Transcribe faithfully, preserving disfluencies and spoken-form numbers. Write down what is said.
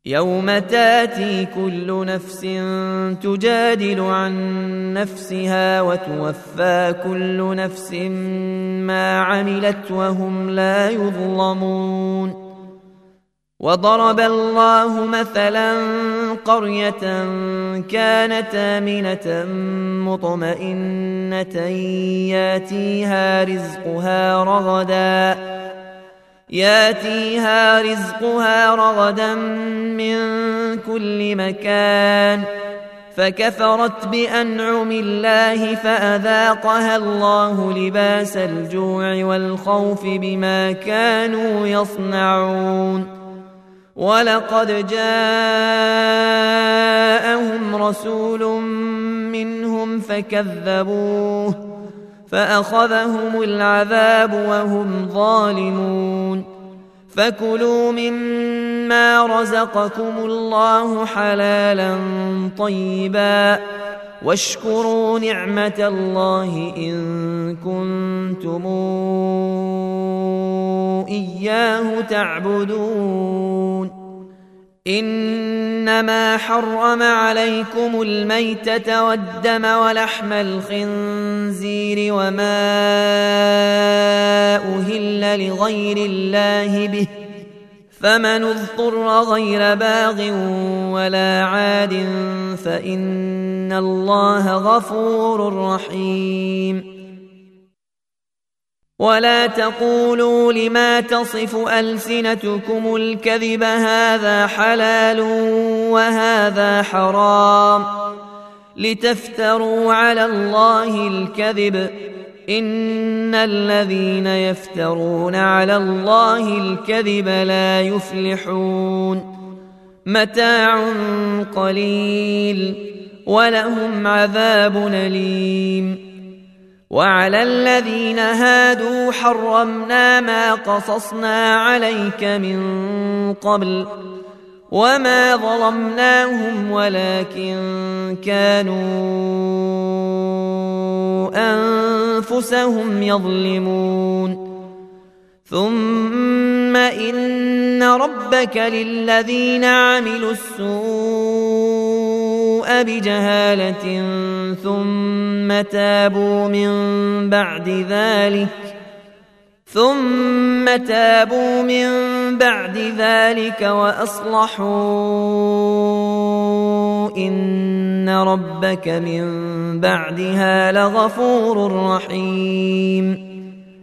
يوم تاتي كل نفس تجادل عن نفسها وتوفى كل نفس ما عملت وهم لا يظلمون. وضرب الله مثلا قرية كانت آمنة مطمئنة ياتيها رزقها رغدا ياتيها رزقها رغدا من كل مكان فكفرت بأنعم الله فأذاقها الله لباس الجوع والخوف بما كانوا يصنعون. ولقد جاءهم رسول منهم فكذبوه فأخذهم العذاب وهم ظالمون. فكلوا مما رزقكم الله حلالا طيبا واشكروا نعمة الله إن كنتم إياه تعبدون. إنما حرم عليكم الميتة والدم ولحم الخنزير وما أهل لغير الله به فمن اضطر غير باغ ولا عاد فإن الله غفور رحيم. ولا تقولوا لما تصف ألسنتكم الكذب هذا حلال وهذا حرام لتفتروا على الله الكذب إن الذين يفترون على الله الكذب لا يفلحون. متاع قليل ولهم عذاب أليم. وعلى الذين هادوا حرمنا ما قصصنا عليك من قبل وما ظلمناهم ولكن كانوا أنفسهم يظلمون. ثم إن ربك للذين عملوا السوء بجهالة ثم تابوا من بعد ذلك ثم تابوا من بعد ذلك وأصلحوا إن ربك من بعدها لغفور رحيم.